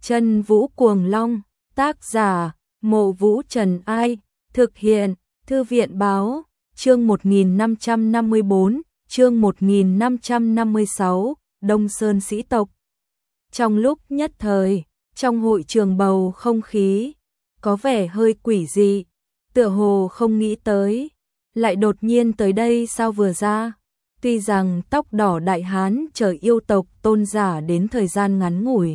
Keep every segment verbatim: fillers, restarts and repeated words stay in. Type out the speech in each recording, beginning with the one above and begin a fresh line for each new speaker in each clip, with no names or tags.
Chân Vũ Cuồng Long, tác giả, Mộ Vũ Trần Ai, thực hiện, Thư viện Báo, chương một nghìn năm trăm năm mươi bốn, chương một nghìn năm trăm năm mươi sáu, Đông Sơn sĩ tộc. Trong lúc nhất thời, trong hội trường bầu không khí, có vẻ hơi quỷ dị, tựa hồ không nghĩ tới, lại đột nhiên tới đây sao vừa ra. Tuy rằng tóc đỏ đại hán chờ yêu tộc tôn giả đến thời gian ngắn ngủi,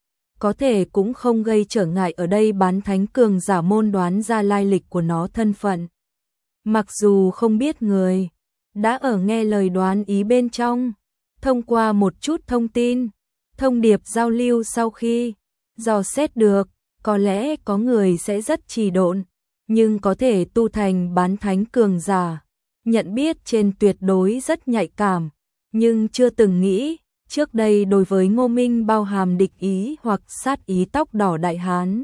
có thể cũng không gây trở ngại ở đây bán thánh cường giả môn đoán ra lai lịch của nó thân phận. Mặc dù không biết người, đã ở nghe lời đoán ý bên trong, thông qua một chút thông tin, thông điệp giao lưu sau khi dò xét được, có lẽ có người sẽ rất trì độn, nhưng có thể tu thành bán thánh cường giả, nhận biết trên tuyệt đối rất nhạy cảm, nhưng chưa từng nghĩ, trước đây đối với Ngô Minh bao hàm địch ý hoặc sát ý tóc đỏ đại hán.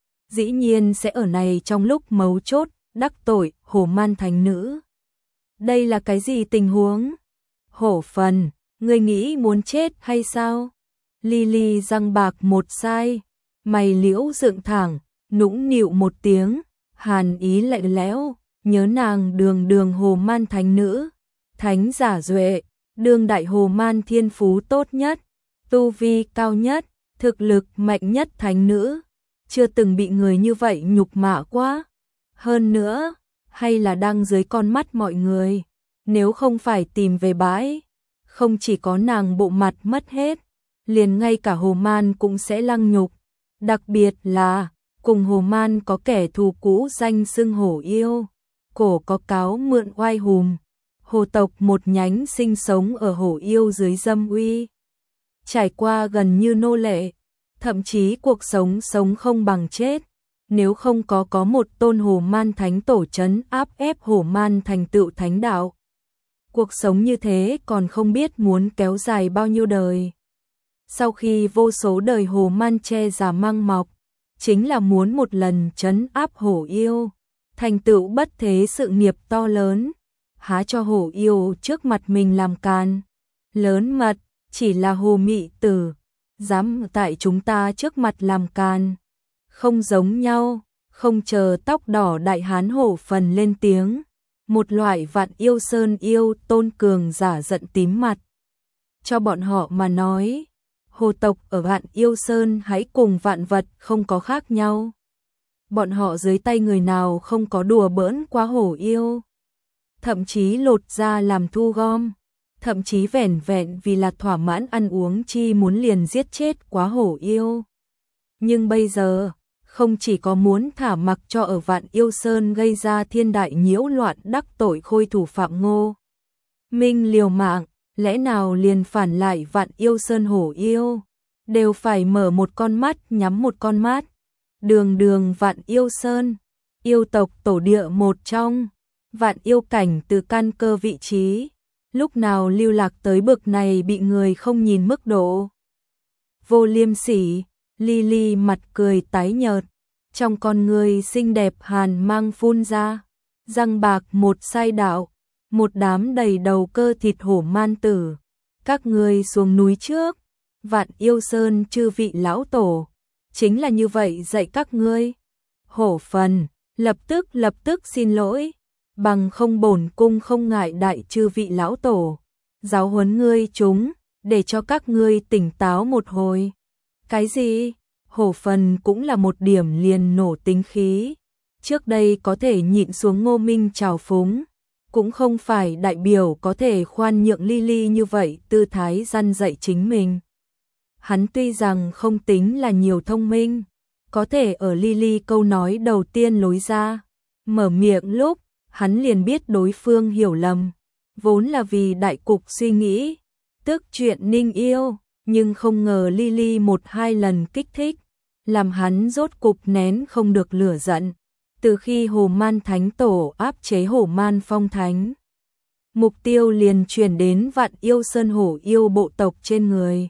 Dĩ nhiên sẽ ở này trong lúc mấu chốt, đắc tội, Hổ Man Thánh Nữ. Đây là cái gì tình huống? Hổ Phần, ngươi nghĩ muốn chết hay sao? Lily răng bạc một sai, mày liễu dựng thẳng, nũng nịu một tiếng, hàn ý lạnh lẽo, nhớ nàng đường đường Hồ Man Thánh Nữ, thánh giả duệ, đương đại Hồ Man thiên phú tốt nhất, tu vi cao nhất, thực lực mạnh nhất thánh nữ, chưa từng bị người như vậy nhục mạ quá. Hơn nữa, hay là đang dưới con mắt mọi người, nếu không phải tìm về bãi, không chỉ có nàng bộ mặt mất hết, liền ngay cả Hồ Man cũng sẽ lăng nhục, đặc biệt là cùng Hồ Man có kẻ thù cũ danh xưng Hổ Yêu, cổ có cáo mượn oai hùm. Hồ tộc một nhánh sinh sống ở Hổ Yêu dưới dâm uy, trải qua gần như nô lệ, thậm chí cuộc sống sống không bằng chết, nếu không có có một tôn Hồ Man Thánh Tổ trấn áp ép Hổ Man thành tựu thánh đạo. Cuộc sống như thế còn không biết muốn kéo dài bao nhiêu đời. Sau khi vô số đời Hồ Man che giả mang mọc, chính là muốn một lần trấn áp Hổ Yêu, thành tựu bất thế sự nghiệp to lớn. Há cho Hổ Yêu trước mặt mình làm càn, lớn mật, chỉ là Hồ Mị Tử, dám tại chúng ta trước mặt làm càn, không giống nhau. Không chờ tóc đỏ đại hán Hổ Phần lên tiếng, một loại Vạn Yêu Sơn yêu tôn cường giả giận tím mặt. Cho bọn họ mà nói, hồ tộc ở Vạn Yêu Sơn hãy cùng vạn vật không có khác nhau. Bọn họ dưới tay người nào không có đùa bỡn quá Hổ Yêu, thậm chí lột ra làm thu gom, thậm chí vẻn vẹn vì là thỏa mãn ăn uống chi muốn liền giết chết quá Hổ Yêu. Nhưng bây giờ, không chỉ có muốn thả mặc cho ở Vạn Yêu Sơn gây ra thiên đại nhiễu loạn đắc tội khôi thủ Phạm Ngô Minh liều mạng, lẽ nào liền phản lại Vạn Yêu Sơn Hổ Yêu, đều phải mở một con mắt nhắm một con mắt. Đường đường Vạn Yêu Sơn, yêu tộc tổ địa một trong, vạn yêu cảnh từ căn cơ vị trí, lúc nào lưu lạc tới bực này bị người không nhìn mức độ. Vô liêm sỉ, Lily mặt cười tái nhợt, trong con người xinh đẹp hàn mang phun ra, răng bạc một sai đạo, một đám đầy đầu cơ thịt hổ man tử. Các ngươi xuống núi trước, Vạn Yêu Sơn chư vị lão tổ, chính là như vậy dạy các ngươi. Hổ Phần, lập tức lập tức xin lỗi, bằng không bổn cung không ngại đại chư vị lão tổ, giáo huấn ngươi chúng, để cho các ngươi tỉnh táo một hồi. Cái gì? Hổ Phần cũng là một điểm liền nổ tính khí. Trước đây có thể nhịn xuống Ngô Minh trào phúng, cũng không phải đại biểu có thể khoan nhượng Lily như vậy tư thái răn dạy chính mình. Hắn tuy rằng không tính là nhiều thông minh, có thể ở Lily câu nói đầu tiên lối ra, mở miệng lúc, hắn liền biết đối phương hiểu lầm, vốn là vì đại cục suy nghĩ, tức chuyện Ninh yêu, nhưng không ngờ Lily một hai lần kích thích, làm hắn rốt cục nén không được lửa giận. Từ khi Hồ Man Thánh Tổ áp chế Hổ Man Phong Thánh, mục tiêu liền chuyển đến Vạn Yêu Sơn Hổ Yêu bộ tộc trên người.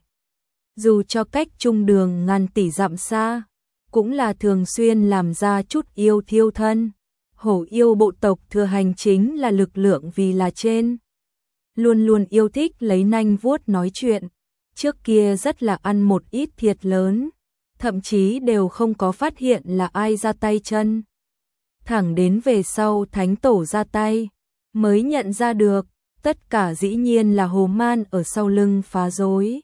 Dù cho cách trung đường ngàn tỷ dặm xa, cũng là thường xuyên làm ra chút yêu thiêu thân. Hổ Yêu bộ tộc thừa hành chính là lực lượng vì là trên. Luôn luôn yêu thích lấy nanh vuốt nói chuyện, trước kia rất là ăn một ít thiệt lớn, thậm chí đều không có phát hiện là ai ra tay chân. Thẳng đến về sau thánh tổ ra tay, mới nhận ra được, tất cả dĩ nhiên là Hồ Man ở sau lưng phá rối.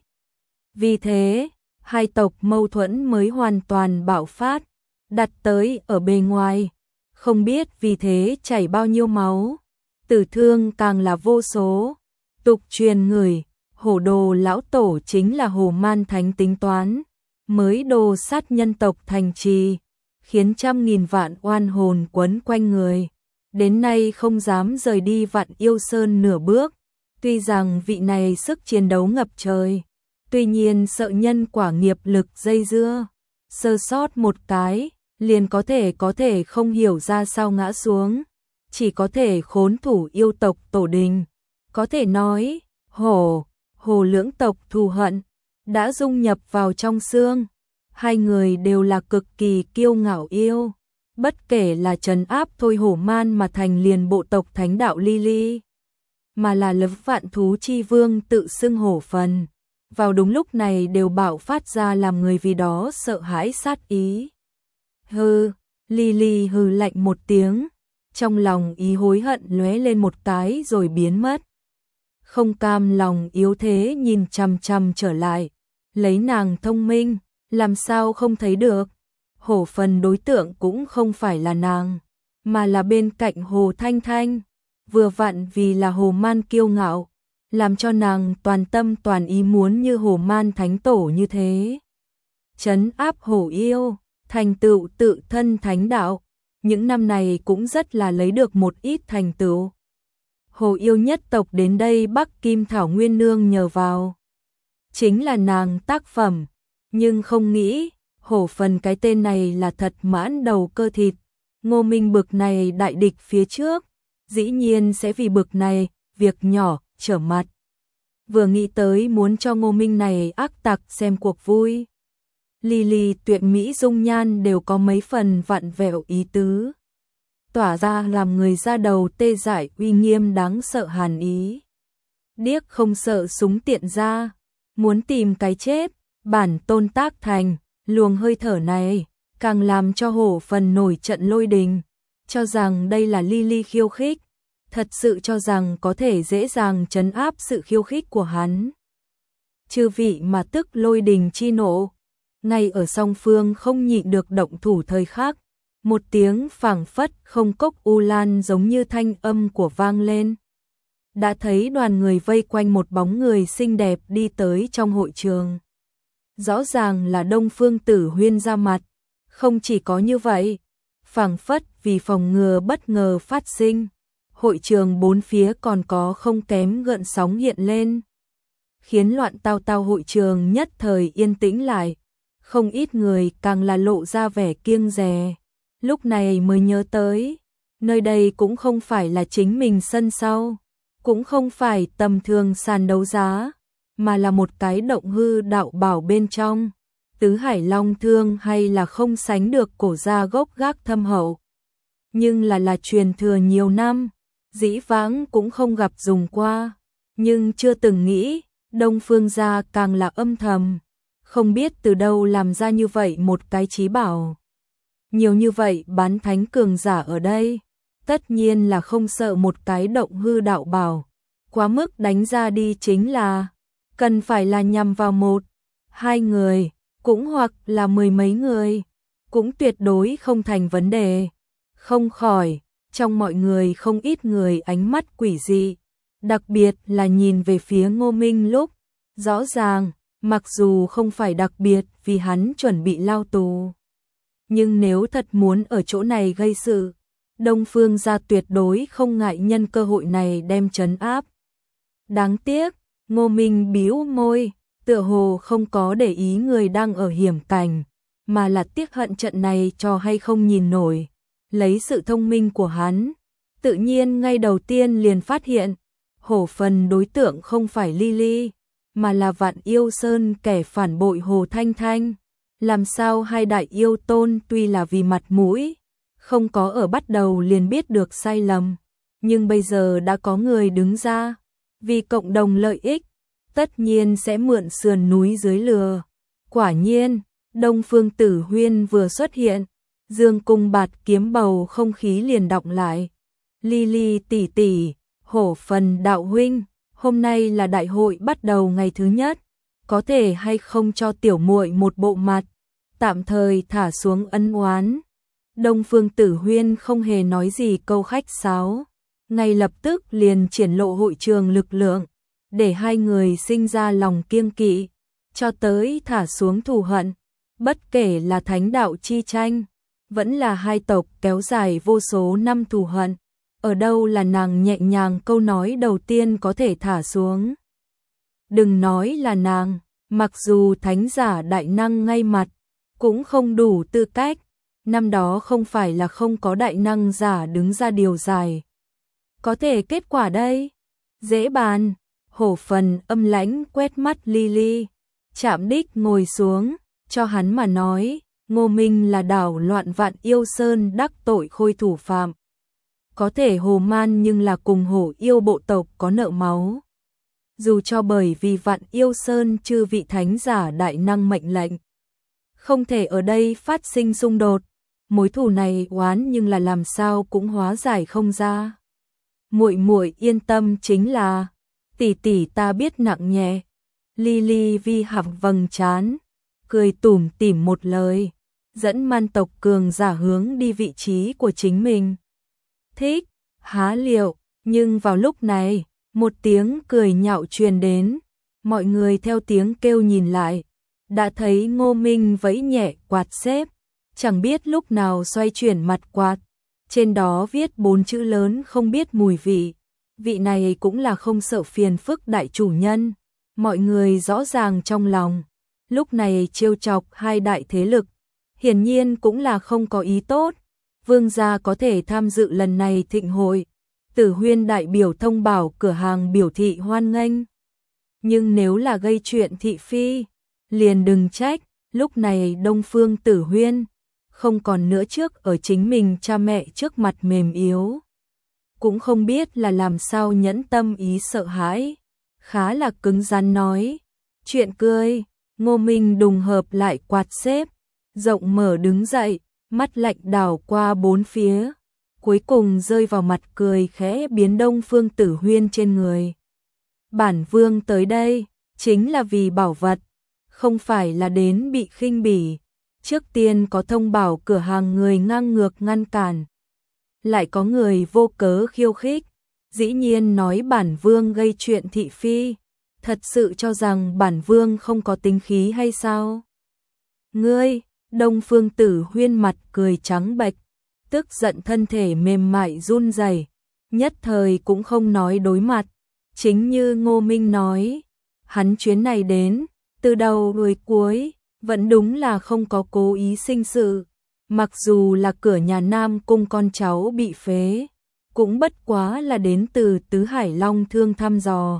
Vì thế, hai tộc mâu thuẫn mới hoàn toàn bạo phát, đặt tới ở bề ngoài, không biết vì thế chảy bao nhiêu máu, tử thương càng là vô số. Tục truyền người, Hổ Đồ lão tổ chính là Hồ Man thánh tính toán, mới đồ sát nhân tộc thành trì, khiến trăm nghìn vạn oan hồn quấn quanh người, đến nay không dám rời đi Vạn Yêu Sơn nửa bước. Tuy rằng vị này sức chiến đấu ngập trời, tuy nhiên sợ nhân quả nghiệp lực dây dưa, sơ sót một cái, liền có thể có thể không hiểu ra sao ngã xuống, chỉ có thể khốn thủ yêu tộc tổ đình. Có thể nói, hổ, hồ lưỡng tộc thù hận, đã dung nhập vào trong xương. Hai người đều là cực kỳ kiêu ngạo yêu, bất kể là trấn áp Thôi Hổ Man mà thành liền bộ tộc thánh đạo Lily, mà là lập vạn thú chi vương tự xưng hổ phần, vào đúng lúc này đều bạo phát ra làm người vì đó sợ hãi sát ý. Hừ, Lily hừ lạnh một tiếng, trong lòng ý hối hận lóe lên một cái rồi biến mất. Không cam lòng yếu thế nhìn chằm chằm trở lại, lấy nàng thông minh, làm sao không thấy được. Hổ phần đối tượng cũng không phải là nàng, mà là bên cạnh Hồ Thanh Thanh, vừa vặn vì là Hồ Man kiêu ngạo, làm cho nàng toàn tâm toàn ý muốn như Hồ Man thánh tổ như thế. Trấn áp hổ yêu, thành tựu tự thân thánh đạo, những năm này cũng rất là lấy được một ít thành tựu. Hồ yêu nhất tộc đến đây Bắc Kim Thảo Nguyên nương nhờ vào, chính là nàng tác phẩm, nhưng không nghĩ, hổ phần cái tên này là thật mãn đầu cơ thịt. Ngô Minh bực này đại địch phía trước, dĩ nhiên sẽ vì bực này, việc nhỏ, trở mặt. Vừa nghĩ tới muốn cho Ngô Minh này ác tặc xem cuộc vui. Lily tuyệt mỹ dung nhan đều có mấy phần vặn vẹo ý tứ, tỏa ra làm người ra đầu tê dại uy nghiêm đáng sợ hàn ý. Điếc không sợ súng tiện ra, muốn tìm cái chết, bản tôn tác thành, luồng hơi thở này, càng làm cho hổ phần nổi trận lôi đình, cho rằng đây là Lily khiêu khích, thật sự cho rằng có thể dễ dàng trấn áp sự khiêu khích của hắn. Chư vị mà tức lôi đình chi nộ, ngay ở song phương không nhịn được động thủ thời khắc, một tiếng phảng phất không cốc u lan giống như thanh âm của vang lên. Đã thấy đoàn người vây quanh một bóng người xinh đẹp đi tới trong hội trường. Rõ ràng là Đông Phương Tử Huyên ra mặt, không chỉ có như vậy, phảng phất vì phòng ngừa bất ngờ phát sinh, hội trường bốn phía còn có không kém gợn sóng hiện lên, khiến loạn tao tao hội trường nhất thời yên tĩnh lại, không ít người càng là lộ ra vẻ kiêng dè, lúc này mới nhớ tới, nơi đây cũng không phải là chính mình sân sau, cũng không phải tầm thường sàn đấu giá, mà là một cái động hư đạo bảo bên trong, tứ hải long thương hay là không sánh được cổ gia gốc gác thâm hậu, nhưng là là truyền thừa nhiều năm, dĩ vãng cũng không gặp dùng qua, nhưng chưa từng nghĩ, Đông Phương gia càng là âm thầm, không biết từ đâu làm ra như vậy một cái chí bảo. Nhiều như vậy bán thánh cường giả ở đây, tất nhiên là không sợ một cái động hư đạo bảo, quá mức đánh ra đi chính là, cần phải là nhằm vào một, hai người, cũng hoặc là mười mấy người, cũng tuyệt đối không thành vấn đề. Không khỏi, trong mọi người không ít người ánh mắt quỷ dị, đặc biệt là nhìn về phía Ngô Minh lúc, rõ ràng, mặc dù không phải đặc biệt vì hắn chuẩn bị lao tù. Nhưng nếu thật muốn ở chỗ này gây sự, Đông Phương gia tuyệt đối không ngại nhân cơ hội này đem trấn áp. Đáng tiếc, Ngô Minh bĩu môi, tựa hồ không có để ý người đang ở hiểm cảnh, mà là tiếc hận trận này cho hay không nhìn nổi. Lấy sự thông minh của hắn, tự nhiên ngay đầu tiên liền phát hiện, hổ phần đối tượng không phải Lily, mà là Vạn Yêu Sơn kẻ phản bội Hồ Thanh Thanh. Làm sao hai đại yêu tôn tuy là vì mặt mũi, không có ở bắt đầu liền biết được sai lầm, nhưng bây giờ đã có người đứng ra, vì cộng đồng lợi ích, tất nhiên sẽ mượn sườn núi dưới lừa. Quả nhiên, Đông Phương Tử Huyên vừa xuất hiện, dương cung bạt kiếm bầu không khí liền đọng lại. Ly Ly tỷ tỷ, Hổ Phần đạo huynh, hôm nay là đại hội bắt đầu ngày thứ nhất, có thể hay không cho tiểu muội một bộ mặt, tạm thời thả xuống ân oán. Đông Phương Tử Huyên không hề nói gì câu khách sáo, ngay lập tức liền triển lộ hội trường lực lượng, để hai người sinh ra lòng kiêng kỵ, cho tới thả xuống thù hận. Bất kể là thánh đạo chi tranh, vẫn là hai tộc kéo dài vô số năm thù hận, ở đâu là nàng nhẹ nhàng câu nói đầu tiên có thể thả xuống. Đừng nói là nàng, mặc dù thánh giả đại năng ngay mặt, cũng không đủ tư cách, năm đó không phải là không có đại năng giả đứng ra điều giải. Có thể kết quả đây, dễ bàn. Hổ Phần âm lãnh quét mắt Ly Ly, chạm đích ngồi xuống, cho hắn mà nói, Ngô Minh là đảo loạn vạn yêu sơn đắc tội khôi thủ phạm. Có thể hồ man nhưng là cùng hổ yêu bộ tộc có nợ máu. Dù cho bởi vì vạn yêu sơn chư vị thánh giả đại năng mệnh lệnh, không thể ở đây phát sinh xung đột, mối thù này oán nhưng là làm sao cũng hóa giải không ra. Muội muội yên tâm, chính là tỷ tỷ ta biết nặng nhẹ. Ly Ly vi hạc vầng trán, cười tủm tỉm một lời, dẫn man tộc cường giả hướng đi vị trí của chính mình. Thích, há liệu, nhưng vào lúc này, một tiếng cười nhạo truyền đến, mọi người theo tiếng kêu nhìn lại, đã thấy Ngô Minh vẫy nhẹ quạt xếp, chẳng biết lúc nào xoay chuyển mặt quạt, trên đó viết bốn chữ lớn không biết mùi vị. Vị này cũng là không sợ phiền phức đại chủ nhân, mọi người rõ ràng trong lòng, lúc này trêu chọc hai đại thế lực, hiển nhiên cũng là không có ý tốt. Vương gia có thể tham dự lần này thịnh hội, Tử Huyên đại biểu thông bảo cửa hàng biểu thị hoan nghênh. Nhưng nếu là gây chuyện thị phi, liền đừng trách, lúc này Đông Phương Tử Huyên không còn nữa trước ở chính mình cha mẹ trước mặt mềm yếu. Cũng không biết là làm sao nhẫn tâm ý sợ hãi, khá là cứng rắn nói. Chuyện cười, Ngô Minh đùng hợp lại quạt xếp, rộng mở đứng dậy, mắt lạnh đảo qua bốn phía, cuối cùng rơi vào mặt cười khẽ biến Đông Phương Tử Huyên trên người. Bản vương tới đây, chính là vì bảo vật, không phải là đến bị khinh bỉ. Trước tiên có thông bảo cửa hàng người ngang ngược ngăn cản, lại có người vô cớ khiêu khích, dĩ nhiên nói bản vương gây chuyện thị phi, thật sự cho rằng bản vương không có tính khí hay sao? Ngươi, Đông Phương Tử Huyên mặt cười trắng bệch, tức giận thân thể mềm mại run rẩy, nhất thời cũng không nói đối mặt, chính như Ngô Minh nói, hắn chuyến này đến, từ đầu đuôi cuối, vẫn đúng là không có cố ý sinh sự. Mặc dù là cửa nhà Nam Cung con cháu bị phế, cũng bất quá là đến từ Tứ Hải Long Thương thăm dò.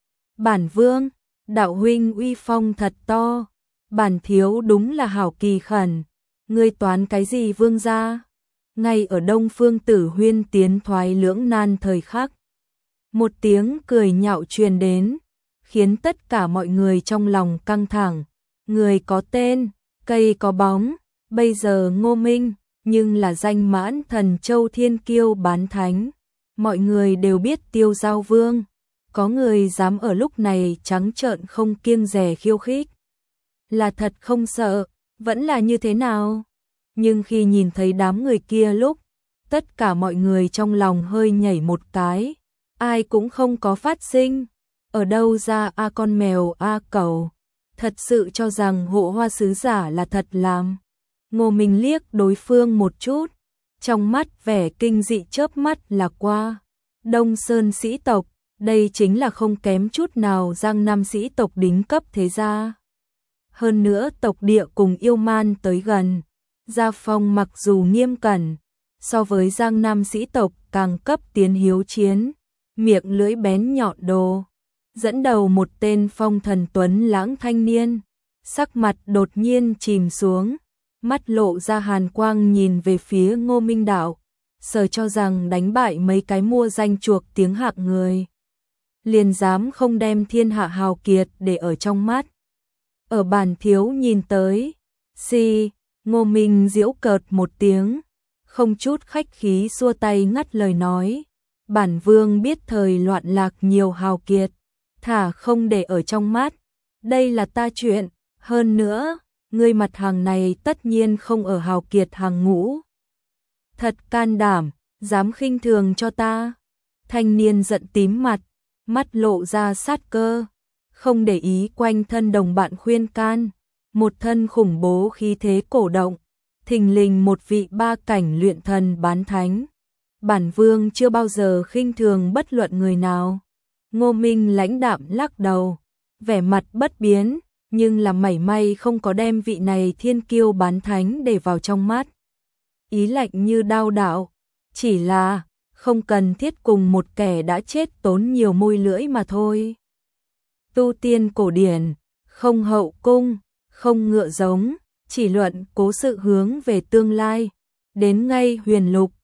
Bản vương, đạo huynh uy phong thật to, bản thiếu đúng là hảo kỳ khẩn, ngươi toán cái gì vương gia? Ngay ở Đông Phương Tử Huyên tiến thoái lưỡng nan thời khắc, một tiếng cười nhạo truyền đến, khiến tất cả mọi người trong lòng căng thẳng. Người có tên, cây có bóng, bây giờ Ngô Minh, nhưng là danh mãn thần châu thiên kiêu bán thánh. Mọi người đều biết Tiêu Giao Vương, có người dám ở lúc này trắng trợn không kiêng dè khiêu khích. Là thật không sợ, vẫn là như thế nào? Nhưng khi nhìn thấy đám người kia lúc, tất cả mọi người trong lòng hơi nhảy một cái, ai cũng không có phát sinh. Ở đâu ra a con mèo a cẩu? Thật sự cho rằng hộ hoa sứ giả là thật làm. Ngô Minh liếc đối phương một chút, trong mắt vẻ kinh dị chớp mắt là qua. Đông Sơn sĩ tộc, đây chính là không kém chút nào Giang Nam sĩ tộc đỉnh cấp thế gia. Hơn nữa tộc địa cùng yêu man tới gần, gia phong mặc dù nghiêm cẩn, so với Giang Nam sĩ tộc càng cấp tiến hiếu chiến, miệng lưỡi bén nhọn đồ. Dẫn đầu một tên phong thần tuấn lãng thanh niên, sắc mặt đột nhiên chìm xuống, mắt lộ ra hàn quang nhìn về phía Ngô Minh đạo, sở cho rằng đánh bại mấy cái mua danh chuộc tiếng hạng người, liền dám không đem thiên hạ hào kiệt để ở trong mắt. Ở bản thiếu nhìn tới, Xì, Ngô Minh giễu cợt một tiếng, không chút khách khí xua tay ngắt lời nói. Bản vương biết thời loạn lạc nhiều hào kiệt, thả không để ở trong mắt. Đây là ta chuyện, hơn nữa, ngươi mặt hàng này tất nhiên không ở hào kiệt hàng ngũ. Thật can đảm, dám khinh thường cho ta. Thanh niên giận tím mặt, mắt lộ ra sát cơ, không để ý quanh thân đồng bạn khuyên can. Một thân khủng bố khí thế cổ động, thình lình một vị ba cảnh luyện thần bán thánh. Bản vương chưa bao giờ khinh thường bất luận người nào. Ngô Minh lãnh đạm lắc đầu, vẻ mặt bất biến, nhưng là mảy may không có đem vị này thiên kiêu bán thánh để vào trong mắt. Ý lạnh như đao đạo, chỉ là không cần thiết cùng một kẻ đã chết tốn nhiều môi lưỡi mà thôi. Tu tiên cổ điển, không hậu cung, không ngựa giống, chỉ luận cố sự hướng về tương lai, đến ngay huyền lục,